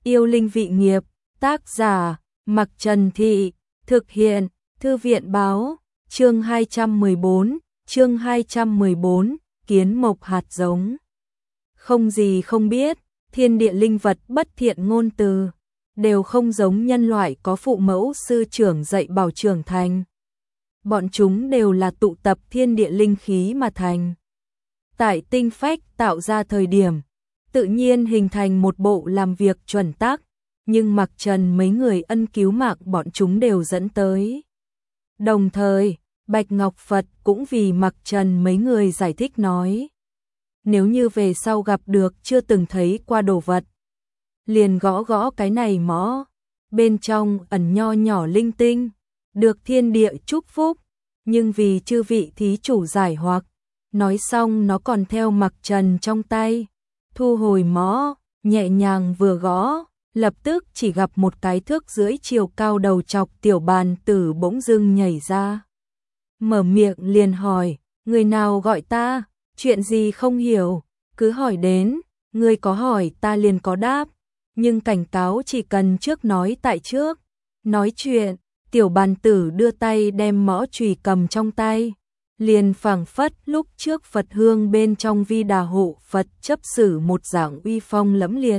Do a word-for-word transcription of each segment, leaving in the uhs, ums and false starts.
Yêu linh vị nghiệp, tác giả, Mặc Trần Thị, thực hiện, Thư viện báo, chương hai trăm mười bốn, chương hai trăm mười bốn, kiến mộc hạt giống. Không gì không biết, thiên địa linh vật bất thiện ngôn từ, đều không giống nhân loại có phụ mẫu sư trưởng dạy bảo trưởng thành. Bọn chúng đều là tụ tập thiên địa linh khí mà thành. Tại tinh phách tạo ra thời điểm, tự nhiên hình thành một bộ làm việc chuẩn tắc, nhưng Mặc Trần mấy người ân cứu mạng bọn chúng đều dẫn tới. Đồng thời, Bạch Ngọc Phật cũng vì Mặc Trần mấy người giải thích nói. Nếu như về sau gặp được chưa từng thấy qua đồ vật, liền gõ gõ cái này mõ, bên trong ẩn nho nhỏ linh tinh, được thiên địa chúc phúc, nhưng vì chư vị thí chủ giải hoặc. Nói xong nó còn theo Mặc Trần trong tay, thu hồi mõ, nhẹ nhàng vừa gõ, lập tức chỉ gặp một cái thước rưỡi chiều cao đầu chọc tiểu bàn tử bỗng dưng nhảy ra. Mở miệng liền hỏi, người nào gọi ta, chuyện gì không hiểu, cứ hỏi đến, người có hỏi ta liền có đáp, nhưng cảnh cáo chỉ cần trước nói tại trước. Nói chuyện, tiểu bàn tử đưa tay đem mõ chùy cầm trong tay, liền phảng phất lúc trước Phật hương bên trong vi đà hộ Phật chấp xử một dạng uy phong lẫm liệt.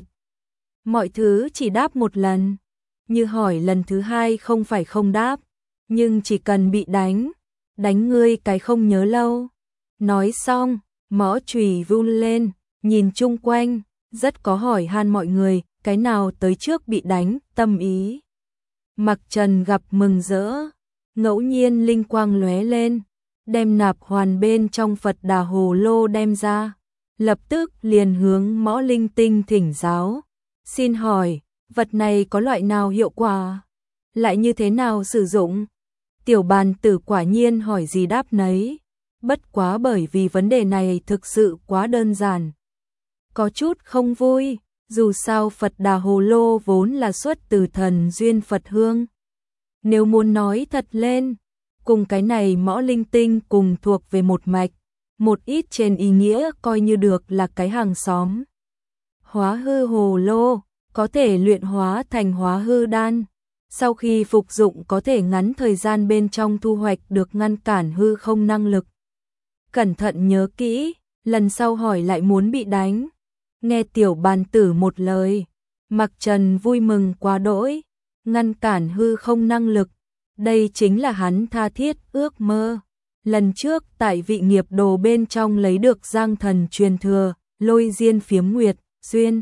Mọi thứ chỉ đáp một lần, như hỏi lần thứ hai không phải không đáp, nhưng chỉ cần bị đánh, đánh ngươi cái không nhớ lâu. Nói xong, mõ chùy vung lên, nhìn chung quanh, rất có hỏi han mọi người, cái nào tới trước bị đánh, tâm ý. Mặc Trần gặp mừng rỡ, ngẫu nhiên linh quang lóe lên, đem nạp hoàn bên trong Phật Đà hồ lô đem ra, lập tức liền hướng mõ linh tinh thỉnh giáo. Xin hỏi, vật này có loại nào hiệu quả? Lại như thế nào sử dụng? Tiểu bàn tử quả nhiên hỏi gì đáp nấy, bất quá bởi vì vấn đề này thực sự quá đơn giản. Có chút không vui, dù sao Phật Đà hồ lô vốn là xuất từ thần duyên Phật hương. Nếu muốn nói thật lên, cùng cái này mõ linh tinh cùng thuộc về một mạch, một ít trên ý nghĩa coi như được là cái hàng xóm. Hóa hư hồ lô, có thể luyện hóa thành hóa hư đan, sau khi phục dụng có thể ngắn thời gian bên trong thu hoạch được ngăn cản hư không năng lực. Cẩn thận nhớ kỹ, lần sau hỏi lại muốn bị đánh. Nghe tiểu bàn tử một lời, Mặc Trần vui mừng quá đỗi, ngăn cản hư không năng lực. Đây chính là hắn tha thiết ước mơ. Lần trước tại vị nghiệp đồ bên trong lấy được giang thần truyền thừa, lôi diên phiếm nguyệt, duyên.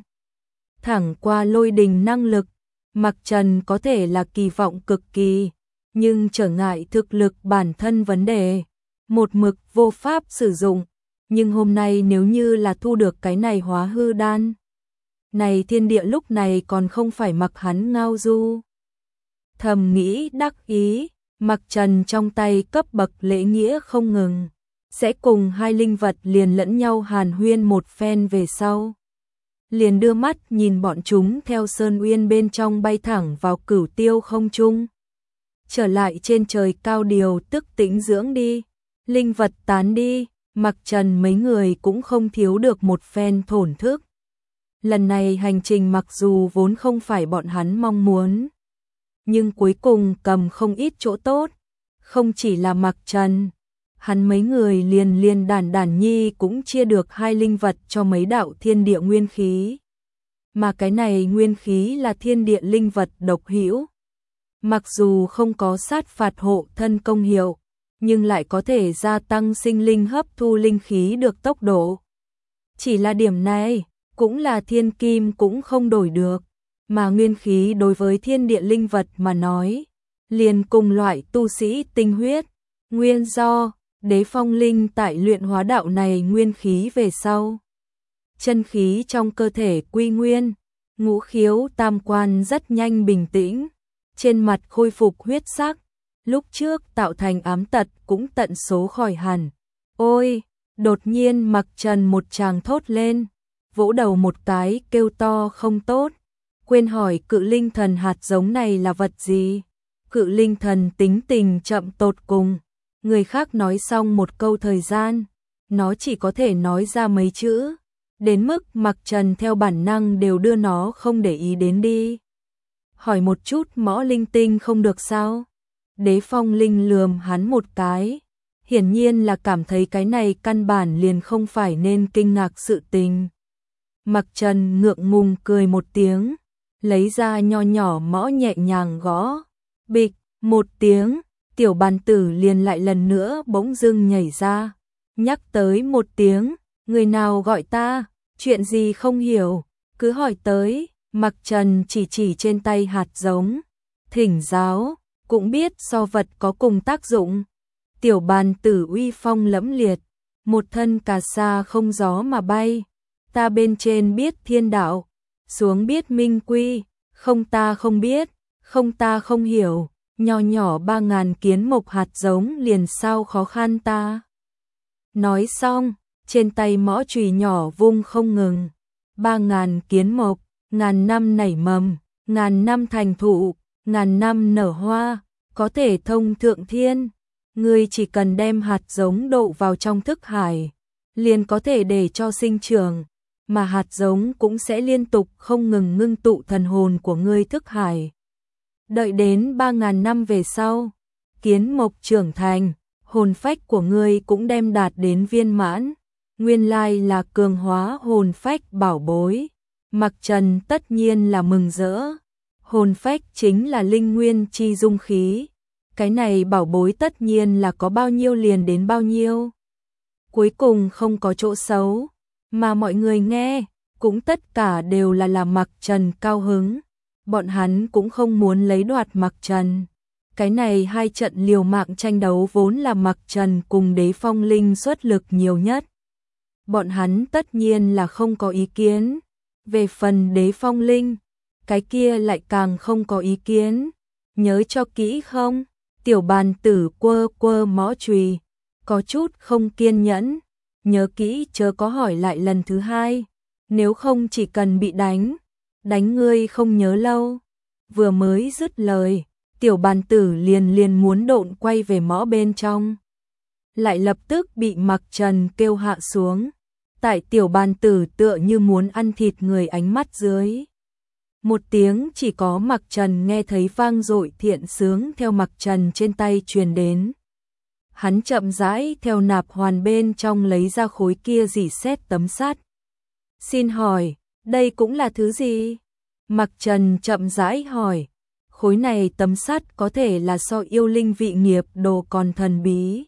Thẳng qua lôi đình năng lực, Mặc Trần có thể là kỳ vọng cực kỳ, nhưng trở ngại thực lực bản thân vấn đề, một mực vô pháp sử dụng. Nhưng hôm nay nếu như là thu được cái này hóa hư đan, này thiên địa lúc này còn không phải mặc hắn ngao du. Thầm nghĩ đắc ý, Mặc Trần trong tay cấp bậc lễ nghĩa không ngừng, sẽ cùng hai linh vật liền lẫn nhau hàn huyên một phen về sau. Liền đưa mắt nhìn bọn chúng theo sơn uyên bên trong bay thẳng vào cửu tiêu không trung. Trở lại trên trời cao điều tức tĩnh dưỡng đi, linh vật tán đi, Mặc Trần mấy người cũng không thiếu được một phen thổn thức. Lần này hành trình mặc dù vốn không phải bọn hắn mong muốn, nhưng cuối cùng cầm không ít chỗ tốt, không chỉ là Mặc Trần, hắn mấy người liền liền đàn đàn nhi cũng chia được hai linh vật cho mấy đạo thiên địa nguyên khí. Mà cái này nguyên khí là thiên địa linh vật độc hữu. Mặc dù không có sát phạt hộ thân công hiệu, nhưng lại có thể gia tăng sinh linh hấp thu linh khí được tốc độ. Chỉ là điểm này, cũng là thiên kim cũng không đổi được. Mà nguyên khí đối với thiên địa linh vật mà nói, liền cùng loại tu sĩ tinh huyết, nguyên do, đế phong linh tại luyện hóa đạo này nguyên khí về sau. Chân khí trong cơ thể quy nguyên, ngũ khiếu tam quan rất nhanh bình tĩnh, trên mặt khôi phục huyết sắc, lúc trước tạo thành ám tật cũng tận số khỏi hẳn. Ôi, đột nhiên Mặc Trần một tràng thốt lên, vỗ đầu một cái kêu to không tốt. Quên hỏi cự linh thần hạt giống này là vật gì? Cự linh thần tính tình chậm tột cùng, người khác nói xong một câu thời gian, nó chỉ có thể nói ra mấy chữ, đến mức Mặc Trần theo bản năng đều đưa nó không để ý đến đi. Hỏi một chút mõ linh tinh không được sao? Đế Phong Linh lườm hắn một cái, hiển nhiên là cảm thấy cái này căn bản liền không phải nên kinh ngạc sự tình. Mặc Trần ngượng ngùng cười một tiếng, lấy ra nho nhỏ mõ nhẹ nhàng gõ, bịch, một tiếng, tiểu bàn tử liền lại lần nữa bỗng dưng nhảy ra, nhắc tới một tiếng, người nào gọi ta, chuyện gì không hiểu, cứ hỏi tới. Mặc Trần chỉ chỉ trên tay hạt giống, thỉnh giáo, cũng biết so vật có cùng tác dụng. Tiểu bàn tử uy phong lẫm liệt, một thân cà sa không gió mà bay, ta bên trên biết thiên đạo, xuống biết minh quy, không ta không biết, không ta không hiểu, nho nhỏ ba ngàn kiến mộc hạt giống liền sao khó khăn ta. Nói xong, trên tay mõ chùy nhỏ vung không ngừng, ba ngàn kiến mộc, ngàn năm nảy mầm, ngàn năm thành thụ, ngàn năm nở hoa, có thể thông thượng thiên. Ngươi chỉ cần đem hạt giống đậu vào trong thức hải, liền có thể để cho sinh trưởng, mà hạt giống cũng sẽ liên tục không ngừng ngưng tụ thần hồn của ngươi thức hải. Đợi đến ba ngàn năm về sau, kiến mộc trưởng thành, hồn phách của ngươi cũng đem đạt đến viên mãn, nguyên lai là cường hóa hồn phách bảo bối. Mặc Trần tất nhiên là mừng rỡ, hồn phách chính là linh nguyên chi dung khí, cái này bảo bối tất nhiên là có bao nhiêu liền đến bao nhiêu. Cuối cùng không có chỗ xấu, mà mọi người nghe, cũng tất cả đều là làm Mặc Trần cao hứng, bọn hắn cũng không muốn lấy đoạt Mặc Trần. Cái này hai trận liều mạng tranh đấu vốn là Mặc Trần cùng Đế Phong Linh xuất lực nhiều nhất. Bọn hắn tất nhiên là không có ý kiến. Về phần Đế Phong Linh, cái kia lại càng không có ý kiến. Nhớ cho kỹ không? Tiểu bàn tử quơ quơ mõ chùy, có chút không kiên nhẫn. Nhớ kỹ chớ có hỏi lại lần thứ hai, nếu không chỉ cần bị đánh, đánh ngươi không nhớ lâu. Vừa mới dứt lời, tiểu bàn tử liền liền muốn độn quay về mõ bên trong. Lại lập tức bị Mặc Trần kêu hạ xuống. Tại tiểu bàn tử tựa như muốn ăn thịt người ánh mắt dưới. Một tiếng chỉ có Mặc Trần nghe thấy vang dội thiện sướng theo Mặc Trần trên tay truyền đến. Hắn chậm rãi theo nạp hoàn bên trong lấy ra khối kia dỉ sét tấm sắt. Xin hỏi, đây cũng là thứ gì? Mặc Trần chậm rãi hỏi. Khối này tấm sắt có thể là so yêu linh vị nghiệp đồ còn thần bí.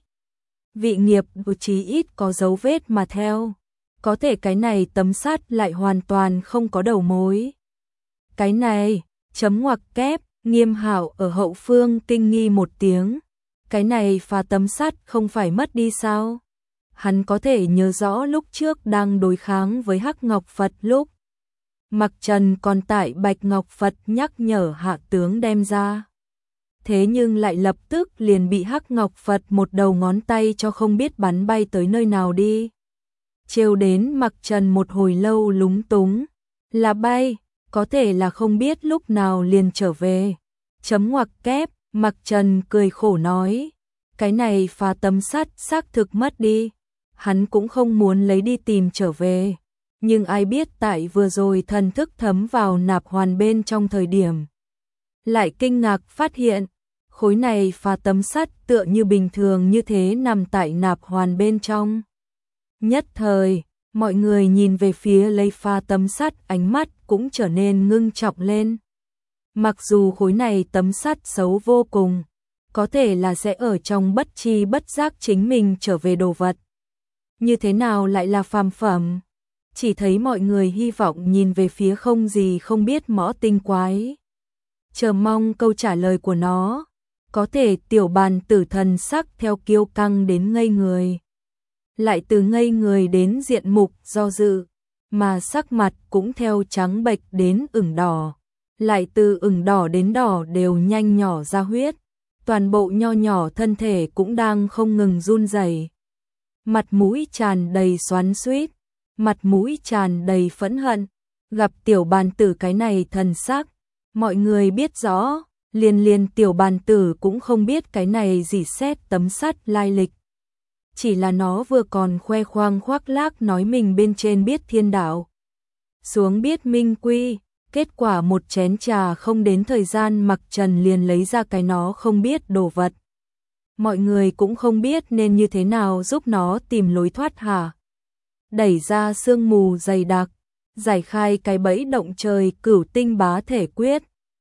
Vị nghiệp chí ít có dấu vết mà theo. Có thể cái này tấm sắt lại hoàn toàn không có đầu mối. Cái này, chấm ngoặc kép, Nghiêm Hạo ở hậu phương kinh nghi một tiếng. Cái này phá tấm sắt không phải mất đi sao? Hắn có thể nhớ rõ lúc trước đang đối kháng với Hắc Ngọc Phật lúc. Mặc Trần còn tại Bạch Ngọc Phật nhắc nhở hạ tướng đem ra. Thế nhưng lại lập tức liền bị Hắc Ngọc Phật một đầu ngón tay cho không biết bắn bay tới nơi nào đi. Trêu đến Mặc Trần một hồi lâu lúng túng. Là bay, có thể là không biết lúc nào liền trở về. Chấm ngoặc kép, Mặc Trần cười khổ nói. Cái này phá tấm sắt xác thực mất đi. Hắn cũng không muốn lấy đi tìm trở về. Nhưng ai biết tại vừa rồi thần thức thấm vào nạp hoàn bên trong thời điểm. Lại kinh ngạc phát hiện, khối này phá tấm sắt tựa như bình thường như thế nằm tại nạp hoàn bên trong. Nhất thời, mọi người nhìn về phía lấy pha tấm sắt ánh mắt cũng trở nên ngưng trọng lên. Mặc dù khối này tấm sắt xấu vô cùng, có thể là sẽ ở trong bất chi bất giác chính mình trở về đồ vật. Như thế nào lại là phàm phẩm? Chỉ thấy mọi người hy vọng nhìn về phía không gì không biết mõ tinh quái. Chờ mong câu trả lời của nó. Có thể tiểu bàn tử thần sắc theo kiêu căng đến ngây người. Lại từ ngây người đến diện mục do dự, mà sắc mặt cũng theo trắng bệch đến ửng đỏ. Lại từ ửng đỏ đến đỏ đều nhanh nhỏ ra huyết. Toàn bộ nho nhỏ thân thể cũng đang không ngừng run rẩy. Mặt mũi tràn đầy xoắn xuýt, mặt mũi tràn đầy phẫn hận. Gặp tiểu bàn tử cái này thần sắc, mọi người biết rõ, liền liền tiểu bàn tử cũng không biết cái này gì xét tấm sắt lai lịch. chỉ là nó vừa còn khoe khoang khoác lác nói mình bên trên biết thiên đạo, xuống biết minh quy, kết quả một chén trà không đến thời gian Mặc Trần liền lấy ra cái nó không biết đồ vật. Mọi người cũng không biết nên như thế nào giúp nó tìm lối thoát hả? Đẩy ra sương mù dày đặc, giải khai cái bẫy động trời Cửu Tinh Bá Thể Quyết,